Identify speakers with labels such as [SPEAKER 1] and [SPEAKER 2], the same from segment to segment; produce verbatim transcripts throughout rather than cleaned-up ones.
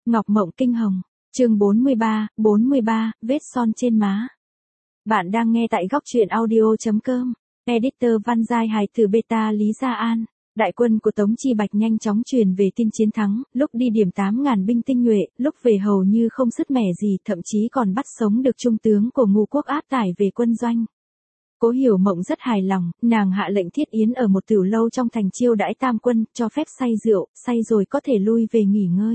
[SPEAKER 1] Ngọc Mộng Kinh Hồng, chương bốn mươi ba, bốn mươi ba, vết son trên má. Bạn đang nghe tại góc truyện audio chấm com, editor Văn Giai hài từ beta Lý Gia An. Đại quân của Tống Chi Bạch nhanh chóng truyền về tin chiến thắng, lúc đi điểm tám ngàn binh tinh nhuệ, lúc về hầu như không sứt mẻ gì, thậm chí còn bắt sống được trung tướng của Ngũ Quốc áp tải về quân doanh. Cố Hiểu Mộng rất hài lòng, nàng hạ lệnh Thiết Yến ở một tiểu lâu trong thành chiêu đãi tam quân, cho phép say rượu, say rồi có thể lui về nghỉ ngơi.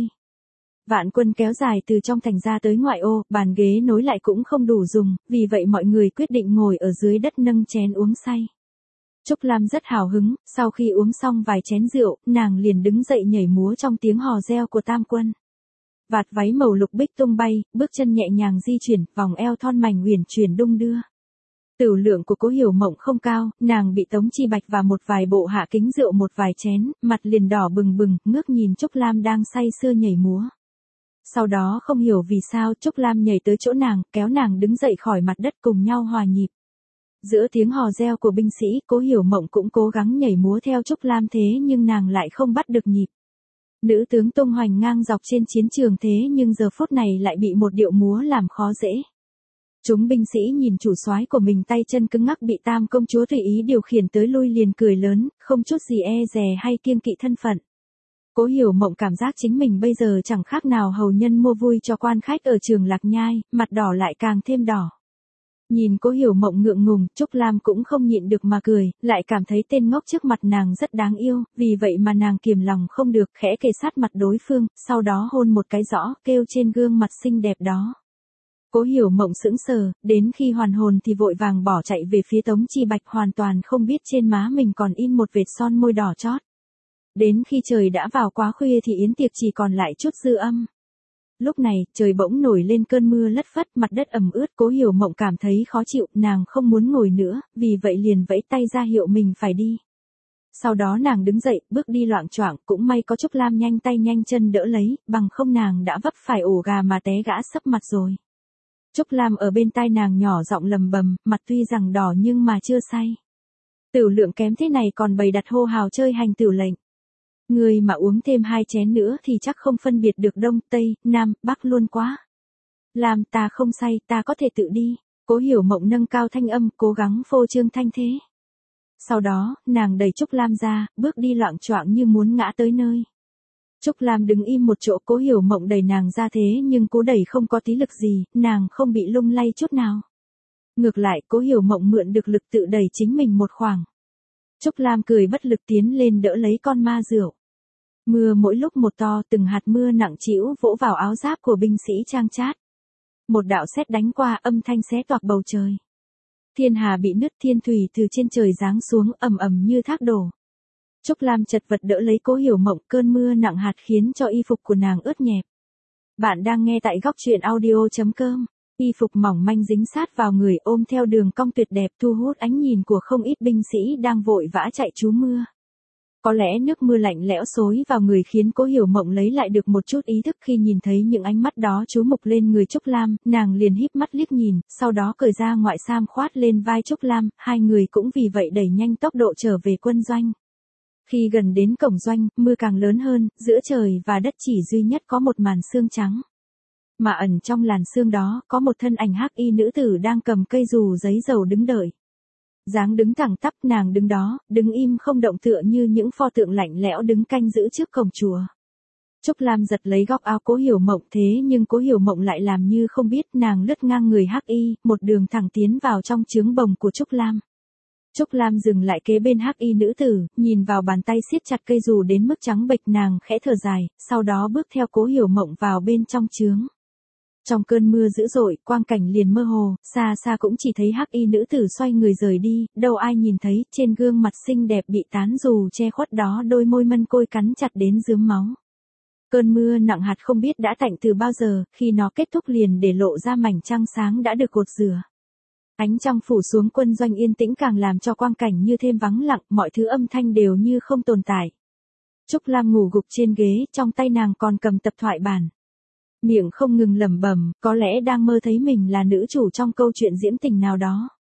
[SPEAKER 1] Vạn quân kéo dài từ trong thành ra tới ngoại ô, bàn ghế nối lại cũng không đủ dùng, vì vậy mọi người quyết định ngồi ở dưới đất nâng chén uống say. Trúc Lam rất hào hứng, sau khi uống xong vài chén rượu, nàng liền đứng dậy nhảy múa trong tiếng hò reo của tam quân. Vạt váy màu lục bích tung bay, bước chân nhẹ nhàng di chuyển, vòng eo thon mảnh uyển chuyển đung đưa. Tửu lượng của Cố Hiểu Mộng không cao, nàng bị Tống Chi Bạch và một vài bộ hạ kính rượu một vài chén, mặt liền đỏ bừng bừng, ngước nhìn Trúc Lam đang say sưa nhảy múa. Sau đó không hiểu vì sao Trúc Lam nhảy tới chỗ nàng, kéo nàng đứng dậy khỏi mặt đất cùng nhau hòa nhịp. Giữa tiếng hò reo của binh sĩ, Cố Hiểu Mộng cũng cố gắng nhảy múa theo Trúc Lam thế nhưng nàng lại không bắt được nhịp. Nữ tướng tung hoành ngang dọc trên chiến trường thế nhưng giờ phút này lại bị một điệu múa làm khó dễ. Chúng binh sĩ nhìn chủ soái của mình tay chân cứng ngắc bị tam công chúa tùy ý điều khiển tới lui liền cười lớn, không chút gì e dè hay kiêng kỵ thân phận. Cố Hiểu Mộng cảm giác chính mình bây giờ chẳng khác nào hầu nhân mua vui cho quan khách ở trường Lạc Nhai, mặt đỏ lại càng thêm đỏ. Nhìn Cố Hiểu Mộng ngượng ngùng, Trúc Lam cũng không nhịn được mà cười, lại cảm thấy tên ngốc trước mặt nàng rất đáng yêu, vì vậy mà nàng kiềm lòng không được, khẽ kề sát mặt đối phương, sau đó hôn một cái rõ, kêu trên gương mặt xinh đẹp đó. Cố Hiểu Mộng sững sờ, đến khi hoàn hồn thì vội vàng bỏ chạy về phía Tống Chi Bạch, hoàn toàn không biết trên má mình còn in một vệt son môi đỏ chót. Đến khi trời đã vào quá khuya thì yến tiệc chỉ còn lại chút dư âm. Lúc này, trời bỗng nổi lên cơn mưa lất phất, mặt đất ẩm ướt, Cố Hiểu Mộng cảm thấy khó chịu, nàng không muốn ngồi nữa, vì vậy liền vẫy tay ra hiệu mình phải đi. Sau đó nàng đứng dậy, bước đi loạng choạng, cũng may có Trúc Lam nhanh tay nhanh chân đỡ lấy, bằng không nàng đã vấp phải ổ gà mà té gã sấp mặt rồi. Trúc Lam ở bên tai nàng nhỏ giọng lầm bầm, mặt tuy rằng đỏ nhưng mà chưa say. Tửu lượng kém thế này còn bày đặt hô hào chơi hành tửu lệnh. Người mà uống thêm hai chén nữa thì chắc không phân biệt được Đông, Tây, Nam, Bắc luôn quá. Làm ta không say, ta có thể tự đi. Cố Hiểu Mộng nâng cao thanh âm, cố gắng phô trương thanh thế. Sau đó, nàng đẩy Trúc Lam ra, bước đi loạng choạng như muốn ngã tới nơi. Trúc Lam đứng im một chỗ, Cố Hiểu Mộng đẩy nàng ra thế nhưng cố đẩy không có tí lực gì, nàng không bị lung lay chút nào. Ngược lại, Cố Hiểu Mộng mượn được lực tự đẩy chính mình một khoảng. Trúc Lam cười bất lực tiến lên đỡ lấy con ma rượu. Mưa mỗi lúc một to, từng hạt mưa nặng trĩu vỗ vào áo giáp của binh sĩ trang chát. Một đạo sét đánh qua, âm thanh xé toạc bầu trời. Thiên hà bị nứt, thiên thủy từ trên trời giáng xuống ầm ầm như thác đổ. Trúc Lam chật vật đỡ lấy Cố Hiểu Mộng, cơn mưa nặng hạt khiến cho y phục của nàng ướt nhẹp. Bạn đang nghe tại góc truyện audio chấm com. Y phục mỏng manh dính sát vào người, ôm theo đường cong tuyệt đẹp, thu hút ánh nhìn của không ít binh sĩ đang vội vã chạy trú mưa. Có lẽ nước mưa lạnh lẽo xối vào người khiến Cố Hiểu Mộng lấy lại được một chút ý thức khi nhìn thấy những ánh mắt đó chú mục lên người Trúc Lam, nàng liền híp mắt liếc nhìn, sau đó cởi ra ngoại sam khoát lên vai Trúc Lam, hai người cũng vì vậy đẩy nhanh tốc độ trở về quân doanh. Khi gần đến cổng doanh, mưa càng lớn hơn, giữa trời và đất chỉ duy nhất có một màn sương trắng. Mà ẩn trong làn sương đó, có một thân ảnh hắc y nữ tử đang cầm cây dù giấy dầu đứng đợi. Dáng đứng thẳng tắp, nàng đứng đó, đứng im không động tựa như những pho tượng lạnh lẽo đứng canh giữ trước cổng chùa. Trúc Lam giật lấy góc áo Cố Hiểu Mộng thế nhưng Cố Hiểu Mộng lại làm như không biết, nàng lướt ngang người hắc y, một đường thẳng tiến vào trong trướng bồng của Trúc Lam. Trúc Lam dừng lại kế bên hắc y nữ tử, nhìn vào bàn tay siết chặt cây dù đến mức trắng bệch, nàng khẽ thở dài, sau đó bước theo Cố Hiểu Mộng vào bên trong trướng. Trong cơn mưa dữ dội, quang cảnh liền mơ hồ, xa xa cũng chỉ thấy hắc y nữ tử xoay người rời đi, đâu ai nhìn thấy, trên gương mặt xinh đẹp bị tán dù che khuất đó đôi môi mân côi cắn chặt đến rướm máu. Cơn mưa nặng hạt không biết đã tạnh từ bao giờ, khi nó kết thúc liền để lộ ra mảnh trăng sáng đã được cột rửa. Ánh trăng phủ xuống quân doanh yên tĩnh càng làm cho quang cảnh như thêm vắng lặng, mọi thứ âm thanh đều như không tồn tại. Trúc Lam ngủ gục trên ghế, trong tay nàng còn cầm tập thoại bản. Miệng không ngừng lẩm bẩm, có lẽ đang mơ thấy mình là nữ chủ trong câu chuyện diễm tình nào đó.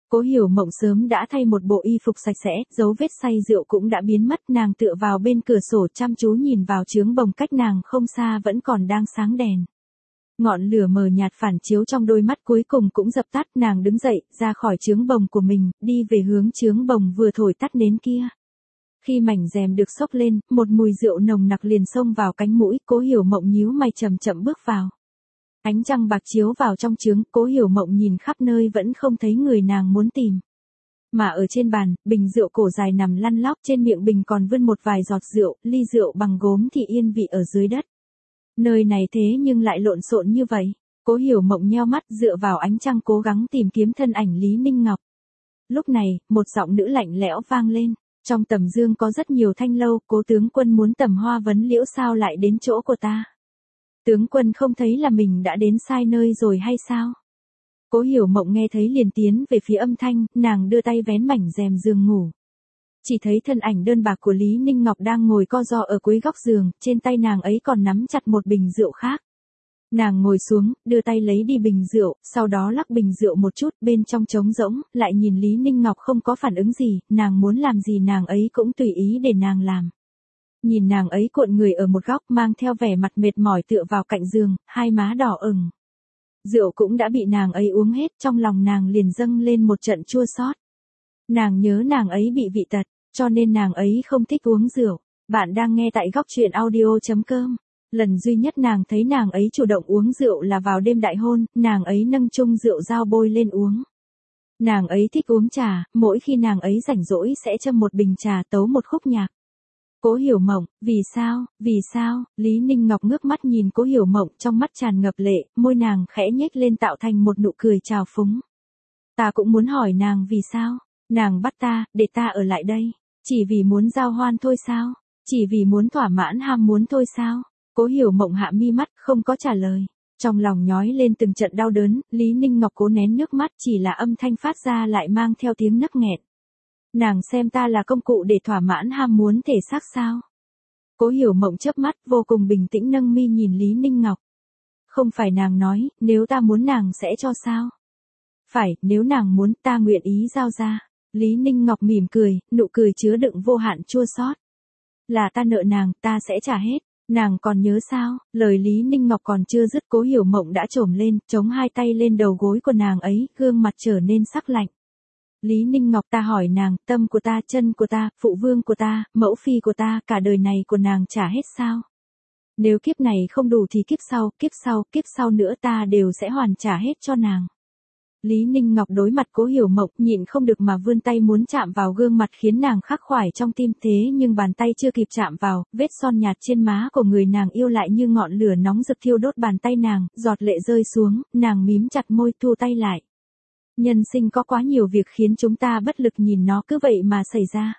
[SPEAKER 1] Cố Hiểu Mộng sớm đã thay một bộ y phục sạch sẽ, dấu vết say rượu cũng đã biến mất, nàng tựa vào bên cửa sổ chăm chú nhìn vào trướng bồng cách nàng không xa vẫn còn đang sáng đèn. Ngọn lửa mờ nhạt phản chiếu trong đôi mắt cuối cùng cũng dập tắt, nàng đứng dậy, ra khỏi trướng bồng của mình, đi về hướng trướng bồng vừa thổi tắt nến kia. Khi mảnh rèm được xốc lên, một mùi rượu nồng nặc liền xông vào cánh mũi, Cố Hiểu Mộng nhíu mày chậm chậm bước vào. Ánh trăng bạc chiếu vào trong trướng, Cố Hiểu Mộng nhìn khắp nơi vẫn không thấy người nàng muốn tìm. Mà ở trên bàn, bình rượu cổ dài nằm lăn lóc, trên miệng bình còn vươn một vài giọt rượu, ly rượu bằng gốm thì yên vị ở dưới đất. Nơi này thế nhưng lại lộn xộn như vậy. Cố Hiểu Mộng nheo mắt dựa vào ánh trăng cố gắng tìm kiếm thân ảnh Lý Ninh Ngọc. Lúc này, một giọng nữ lạnh lẽo vang lên. Trong tầm dương có rất nhiều thanh lâu, Cố tướng quân muốn tầm hoa vấn liễu sao lại đến chỗ của ta? Tướng quân không thấy là mình đã đến sai nơi rồi hay sao? Cố Hiểu Mộng nghe thấy liền tiến về phía âm thanh, nàng đưa tay vén mảnh rèm giường ngủ. Chỉ thấy thân ảnh đơn bạc của Lý Ninh Ngọc đang ngồi co ro ở cuối góc giường, trên tay nàng ấy còn nắm chặt một bình rượu khác. Nàng ngồi xuống, đưa tay lấy đi bình rượu, sau đó lắc bình rượu một chút, bên trong trống rỗng, lại nhìn Lý Ninh Ngọc không có phản ứng gì, nàng muốn làm gì nàng ấy cũng tùy ý để nàng làm. Nhìn nàng ấy cuộn người ở một góc mang theo vẻ mặt mệt mỏi tựa vào cạnh giường, hai má đỏ ửng. Rượu cũng đã bị nàng ấy uống hết, trong lòng nàng liền dâng lên một trận chua xót. Nàng nhớ nàng ấy bị vị tật, cho nên nàng ấy không thích uống rượu. Bạn đang nghe tại góc truyện audio chấm com. Lần duy nhất nàng thấy nàng ấy chủ động uống rượu là vào đêm đại hôn, nàng ấy nâng chung rượu dao bôi lên uống. Nàng ấy thích uống trà, mỗi khi nàng ấy rảnh rỗi sẽ châm một bình trà tấu một khúc nhạc. Cố Hiểu Mộng, vì sao, vì sao? Lý Ninh Ngọc ngước mắt nhìn Cố Hiểu Mộng, trong mắt tràn ngập lệ, môi nàng khẽ nhếch lên tạo thành một nụ cười trào phúng. Ta cũng muốn hỏi nàng vì sao? Nàng bắt ta, để ta ở lại đây, chỉ vì muốn giao hoan thôi sao? Chỉ vì muốn thỏa mãn ham muốn thôi sao? Cố Hiểu Mộng hạ mi mắt, không có trả lời. Trong lòng nhói lên từng trận đau đớn, Lý Ninh Ngọc cố nén nước mắt, chỉ là âm thanh phát ra lại mang theo tiếng nấc nghẹn. Nàng xem ta là công cụ để thỏa mãn ham muốn thể xác sao? Cố Hiểu Mộng chớp mắt, vô cùng bình tĩnh nâng mi nhìn Lý Ninh Ngọc. Không phải nàng nói, nếu ta muốn nàng sẽ cho sao? Phải, nếu nàng muốn ta nguyện ý giao ra. Lý Ninh Ngọc mỉm cười, nụ cười chứa đựng vô hạn chua xót. Là ta nợ nàng, ta sẽ trả hết. Nàng còn nhớ sao? Lời Lý Ninh Ngọc còn chưa dứt, Cố Hiểu Mộng đã trồm lên, chống hai tay lên đầu gối của nàng ấy, gương mặt trở nên sắc lạnh. Lý Ninh Ngọc, ta hỏi nàng, tâm của ta, chân của ta, phụ vương của ta, mẫu phi của ta, cả đời này của nàng trả hết sao? Nếu kiếp này không đủ thì kiếp sau, kiếp sau, kiếp sau nữa ta đều sẽ hoàn trả hết cho nàng. Lý Ninh Ngọc đối mặt Cố Hiểu Mộng, nhịn không được mà vươn tay muốn chạm vào gương mặt khiến nàng khắc khoải trong tim, thế nhưng bàn tay chưa kịp chạm vào, vết son nhạt trên má của người nàng yêu lại như ngọn lửa nóng rực thiêu đốt bàn tay nàng, giọt lệ rơi xuống, nàng mím chặt môi thu tay lại. Nhân sinh có quá nhiều việc khiến chúng ta bất lực nhìn nó cứ vậy mà xảy ra.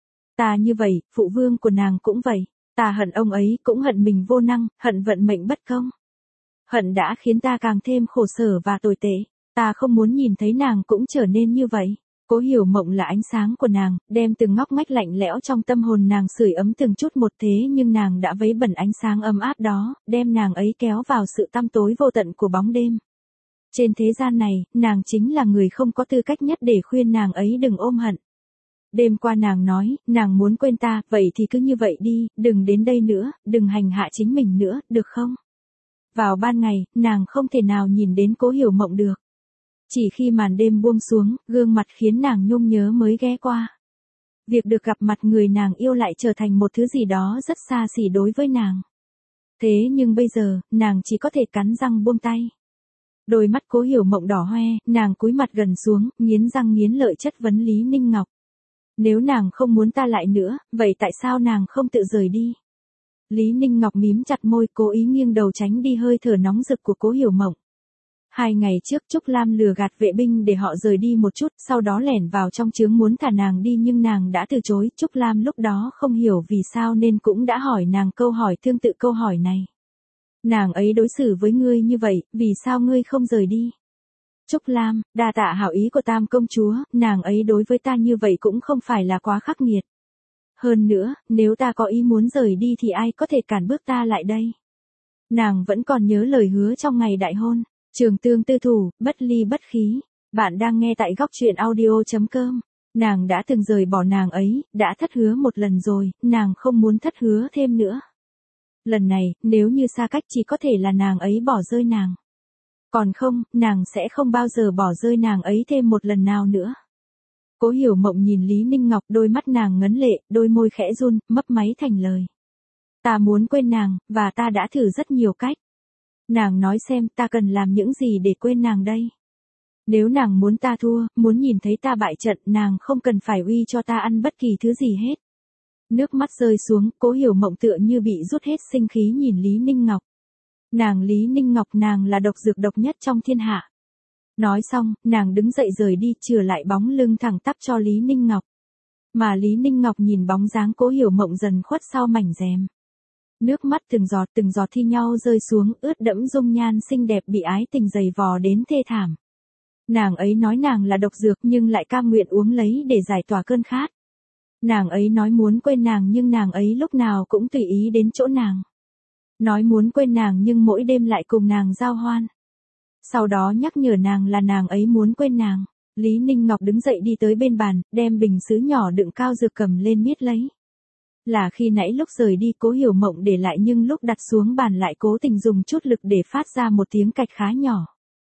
[SPEAKER 1] Ta như vậy, phụ vương của nàng cũng vậy, ta hận ông ấy, cũng hận mình vô năng, hận vận mệnh bất công. Hận đã khiến ta càng thêm khổ sở và tồi tệ. Ta không muốn nhìn thấy nàng cũng trở nên như vậy. Cố Hiểu Mộng là ánh sáng của nàng, đem từng ngóc ngách lạnh lẽo trong tâm hồn nàng sưởi ấm từng chút một, thế nhưng nàng đã vấy bẩn ánh sáng ấm áp đó, đem nàng ấy kéo vào sự tăm tối vô tận của bóng đêm. Trên thế gian này, nàng chính là người không có tư cách nhất để khuyên nàng ấy đừng ôm hận. Đêm qua nàng nói, nàng muốn quên ta, vậy thì cứ như vậy đi, đừng đến đây nữa, đừng hành hạ chính mình nữa, được không? Vào ban ngày, nàng không thể nào nhìn đến Cố Hiểu Mộng được. Chỉ khi màn đêm buông xuống, gương mặt khiến nàng nhung nhớ mới ghé qua. Việc được gặp mặt người nàng yêu lại trở thành một thứ gì đó rất xa xỉ đối với nàng. Thế nhưng bây giờ, nàng chỉ có thể cắn răng buông tay. Đôi mắt Cố Hiểu Mộng đỏ hoe, nàng cúi mặt gần xuống, nghiến răng nghiến lợi chất vấn Lý Ninh Ngọc. Nếu nàng không muốn ta lại nữa, vậy tại sao nàng không tự rời đi? Lý Ninh Ngọc mím chặt môi, cố ý nghiêng đầu tránh đi hơi thở nóng rực của Cố Hiểu Mộng. Hai ngày trước Trúc Lam lừa gạt vệ binh để họ rời đi một chút, sau đó lẻn vào trong trướng muốn thả nàng đi nhưng nàng đã từ chối. Trúc Lam lúc đó không hiểu vì sao nên cũng đã hỏi nàng câu hỏi tương tự câu hỏi này. Nàng ấy đối xử với ngươi như vậy, vì sao ngươi không rời đi? Trúc Lam, đa tạ hảo ý của Tam công chúa, nàng ấy đối với ta như vậy cũng không phải là quá khắc nghiệt. Hơn nữa, nếu ta có ý muốn rời đi thì ai có thể cản bước ta lại đây? Nàng vẫn còn nhớ lời hứa trong ngày đại hôn. Trường tương tư thủ, bất ly bất khí. Bạn đang nghe tại góc chuyện audio chấm com. Nàng đã từng rời bỏ nàng ấy, đã thất hứa một lần rồi, nàng không muốn thất hứa thêm nữa. Lần này, nếu như xa cách chỉ có thể là nàng ấy bỏ rơi nàng. Còn không, nàng sẽ không bao giờ bỏ rơi nàng ấy thêm một lần nào nữa. Cố Hiểu Mộng nhìn Lý Ninh Ngọc, đôi mắt nàng ngấn lệ, đôi môi khẽ run, mấp máy thành lời. Ta muốn quên nàng, và ta đã thử rất nhiều cách. Nàng nói xem ta cần làm những gì để quên nàng đây. Nếu nàng muốn ta thua, muốn nhìn thấy ta bại trận, nàng không cần phải uy cho ta ăn bất kỳ thứ gì hết. Nước mắt rơi xuống, Cố Hiểu Mộng tựa như bị rút hết sinh khí nhìn Lý Ninh Ngọc. Nàng Lý Ninh Ngọc, nàng là độc dược độc nhất trong thiên hạ. Nói xong, nàng đứng dậy rời đi, chừa lại bóng lưng thẳng tắp cho Lý Ninh Ngọc. Mà Lý Ninh Ngọc nhìn bóng dáng Cố Hiểu Mộng dần khuất sau mảnh rèm. Nước mắt từng giọt từng giọt thi nhau rơi xuống, ướt đẫm dung nhan xinh đẹp bị ái tình giày vò đến thê thảm. Nàng ấy nói nàng là độc dược nhưng lại cam nguyện uống lấy để giải tỏa cơn khát. Nàng ấy nói muốn quên nàng nhưng nàng ấy lúc nào cũng tùy ý đến chỗ nàng. Nói muốn quên nàng nhưng mỗi đêm lại cùng nàng giao hoan. Sau đó nhắc nhở nàng là nàng ấy muốn quên nàng. Lý Ninh Ngọc đứng dậy đi tới bên bàn, đem bình sứ nhỏ đựng cao dược cầm lên miết lấy. Là khi nãy lúc rời đi Cố Hiểu Mộng để lại nhưng lúc đặt xuống bàn lại cố tình dùng chút lực để phát ra một tiếng cạch khá nhỏ.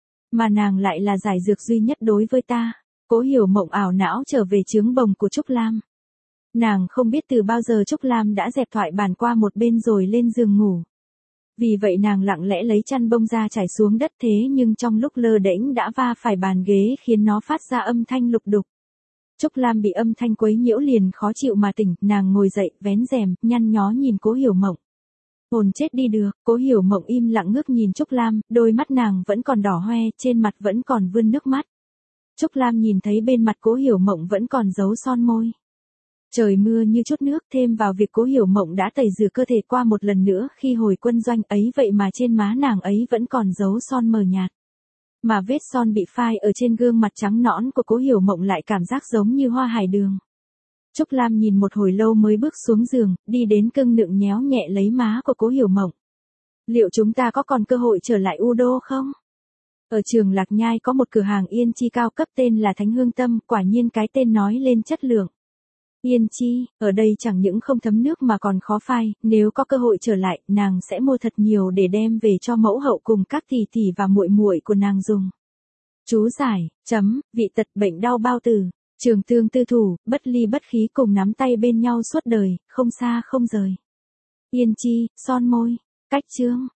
[SPEAKER 1] Mà nàng lại là giải dược duy nhất đối với ta. Cố Hiểu Mộng ảo não trở về trướng bồng của Trúc Lam. Nàng không biết từ bao giờ Trúc Lam đã dẹp thoại bàn qua một bên rồi lên giường ngủ. Vì vậy nàng lặng lẽ lấy chăn bông ra trải xuống đất, thế nhưng trong lúc lơ đễnh đã va phải bàn ghế khiến nó phát ra âm thanh lục đục. Trúc Lam bị âm thanh quấy nhiễu liền khó chịu mà tỉnh, nàng ngồi dậy, vén rèm, nhăn nhó nhìn Cố Hiểu Mộng. Hồn chết đi được, Cố Hiểu Mộng im lặng ngước nhìn Trúc Lam, đôi mắt nàng vẫn còn đỏ hoe, trên mặt vẫn còn vươn nước mắt. Trúc Lam nhìn thấy bên mặt Cố Hiểu Mộng vẫn còn dấu son môi. Trời mưa như chút nước, thêm vào việc Cố Hiểu Mộng đã tẩy rửa cơ thể qua một lần nữa khi hồi quân doanh ấy, vậy mà trên má nàng ấy vẫn còn dấu son mờ nhạt. Mà vết son bị phai ở trên gương mặt trắng nõn của Cố Hiểu Mộng lại cảm giác giống như hoa hải đường. Trúc Lam nhìn một hồi lâu mới bước xuống giường, đi đến cưng nựng nhéo nhẹ lấy má của Cố Hiểu Mộng. Liệu chúng ta có còn cơ hội trở lại U Đô không? Ở trường Lạc Nhai có một cửa hàng yên chi cao cấp tên là Thánh Hương Tâm, quả nhiên cái tên nói lên chất lượng. Yên chi, ở đây chẳng những không thấm nước mà còn khó phai, nếu có cơ hội trở lại, nàng sẽ mua thật nhiều để đem về cho mẫu hậu cùng các tỷ tỷ và muội muội của nàng dùng. Chú giải, chấm, vị tật bệnh đau bao tử, trường tương tư thủ, bất ly bất khí cùng nắm tay bên nhau suốt đời, không xa không rời. Yên chi, son môi, cách chương.